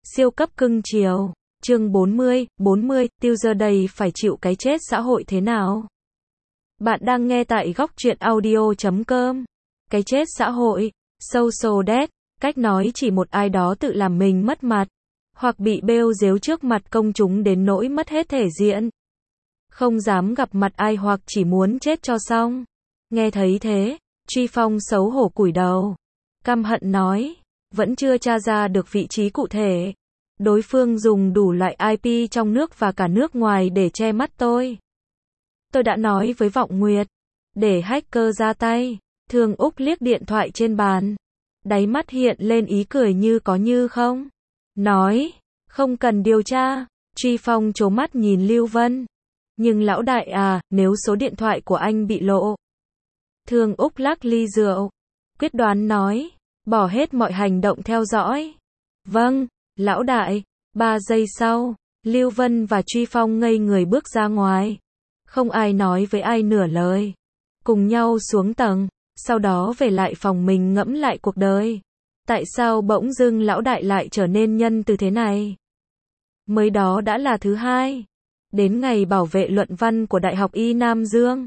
Siêu cấp cưng chiều. Chương 40, Tiêu giờ đây phải chịu cái chết xã hội thế nào? Bạn đang nghe tại góc truyện audio.com. Cái chết xã hội, social death, cách nói chỉ một ai đó tự làm mình mất mặt, hoặc bị bêu dếu trước mặt công chúng đến nỗi mất hết thể diện. Không dám gặp mặt ai hoặc chỉ muốn chết cho xong. Nghe thấy thế, Truy Phong xấu hổ cúi đầu, căm hận nói, vẫn chưa tra ra được vị trí cụ thể. Đối phương dùng đủ loại IP trong nước và cả nước ngoài để che mắt tôi. Tôi đã nói với Vọng Nguyệt, để hacker ra tay. Thương Úc liếc điện thoại trên bàn, đáy mắt hiện lên ý cười như có như không. Nói, không cần điều tra. Truy Phong trố mắt nhìn Lưu Vân. Nhưng lão đại à, nếu số điện thoại của anh bị lộ. Thương Úc lắc ly rượu, quyết đoán nói, bỏ hết mọi hành động theo dõi. Vâng, lão đại. 3 giây sau, Lưu Vân và Truy Phong ngây người bước ra ngoài. Không ai nói với ai nửa lời. Cùng nhau xuống tầng, sau đó về lại phòng mình ngẫm lại cuộc đời. Tại sao bỗng dưng lão đại lại trở nên nhân từ thế này? Mới đó đã là thứ hai. Đến ngày bảo vệ luận văn của Đại học Y Nam Dương.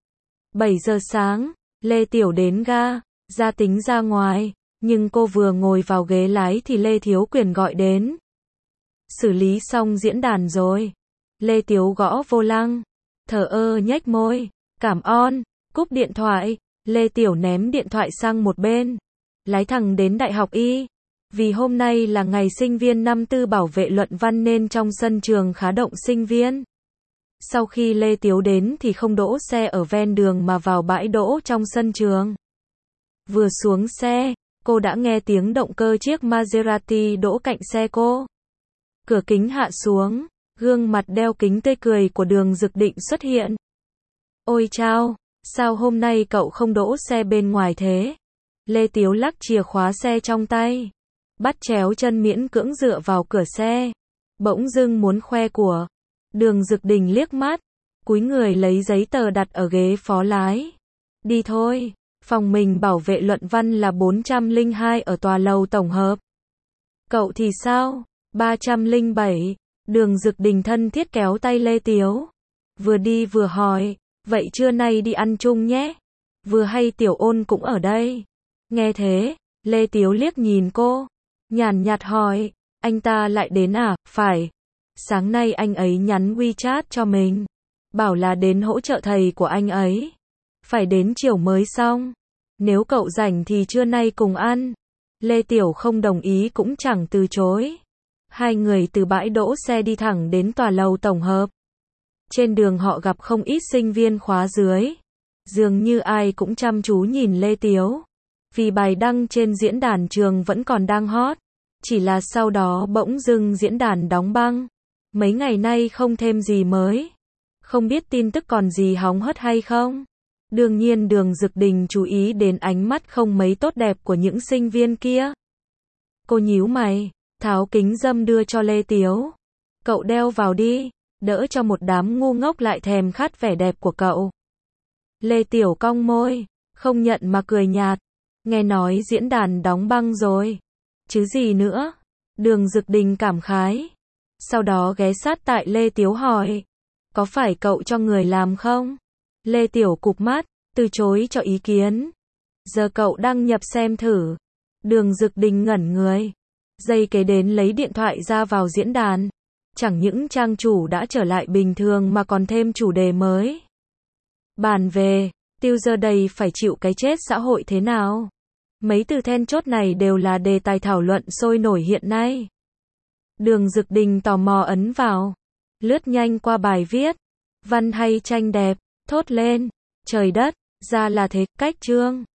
7 giờ sáng, Lê Tiểu đến ga, ra tính ra ngoài. Nhưng cô vừa ngồi vào ghế lái thì Lê Thiếu Quyền gọi đến. Xử lý xong diễn đàn rồi. Lê Tiếu gõ vô lăng, thờ ơ nhếch môi, cảm ơn, cúp điện thoại. Lê Tiểu ném điện thoại sang một bên, lái thẳng đến Đại học Y. Vì hôm nay là ngày sinh viên năm tư bảo vệ luận văn nên trong sân trường khá động sinh viên. Sau khi Lê Tiếu đến thì không đỗ xe ở ven đường mà vào bãi đỗ trong sân trường. Vừa xuống xe, cô đã nghe tiếng động cơ chiếc Maserati đỗ cạnh xe cô. Cửa kính hạ xuống, gương mặt đeo kính tươi cười của Đường Dực Định xuất hiện. Ôi chao, sao hôm nay cậu không đỗ xe bên ngoài thế? Lê Tiếu lắc chìa khóa xe trong tay, bắt chéo chân miễn cưỡng dựa vào cửa xe. Bỗng dưng muốn khoe của. Đường Dực Đình liếc mắt, cúi người lấy giấy tờ đặt ở ghế phó lái. Đi thôi, phòng mình bảo vệ luận văn là 402 ở tòa lầu tổng hợp. Cậu thì sao? 307. Đường Dực Đình thân thiết kéo tay Lê Tiếu. Vừa đi vừa hỏi, vậy trưa nay đi ăn chung nhé. Vừa hay Tiểu Ôn cũng ở đây. Nghe thế, Lê Tiếu liếc nhìn cô, nhàn nhạt hỏi, anh ta lại đến à? Phải. Sáng nay anh ấy nhắn WeChat cho mình, bảo là đến hỗ trợ thầy của anh ấy. Phải đến chiều mới xong. Nếu cậu rảnh thì trưa nay cùng ăn. Lê Tiểu không đồng ý cũng chẳng từ chối. Hai người từ bãi đỗ xe đi thẳng đến tòa lầu tổng hợp. Trên đường họ gặp không ít sinh viên khóa dưới. Dường như ai cũng chăm chú nhìn Lê Tiếu. Vì bài đăng trên diễn đàn trường vẫn còn đang hot. Chỉ là sau đó bỗng dưng diễn đàn đóng băng. Mấy ngày nay không thêm gì mới. Không biết tin tức còn gì hóng hớt hay không? Đương nhiên Đường Dực Đình chú ý đến ánh mắt không mấy tốt đẹp của những sinh viên kia. Cô nhíu mày, tháo kính râm đưa cho Lê Tiếu. Cậu đeo vào đi, đỡ cho một đám ngu ngốc lại thèm khát vẻ đẹp của cậu. Lê Tiểu cong môi, không nhận mà cười nhạt. Nghe nói diễn đàn đóng băng rồi. Chứ gì nữa? Đường Dực Đình cảm khái. Sau đó ghé sát tại Lê Tiếu hỏi. Có phải cậu cho người làm không? Lê Tiểu cụp mắt, từ chối cho ý kiến. Giờ cậu đăng nhập xem thử. Đường Dực Đình ngẩn người. Giây kế đến lấy điện thoại ra vào diễn đàn. Chẳng những trang chủ đã trở lại bình thường mà còn thêm chủ đề mới. Bàn về, Tiêu giờ đây phải chịu cái chết xã hội thế nào? Mấy từ then chốt này đều là đề tài thảo luận sôi nổi hiện nay. Đường Dực Đình tò mò ấn vào. Lướt nhanh qua bài viết. Văn hay tranh đẹp, thốt lên. Trời đất, ra là thế, cách chương.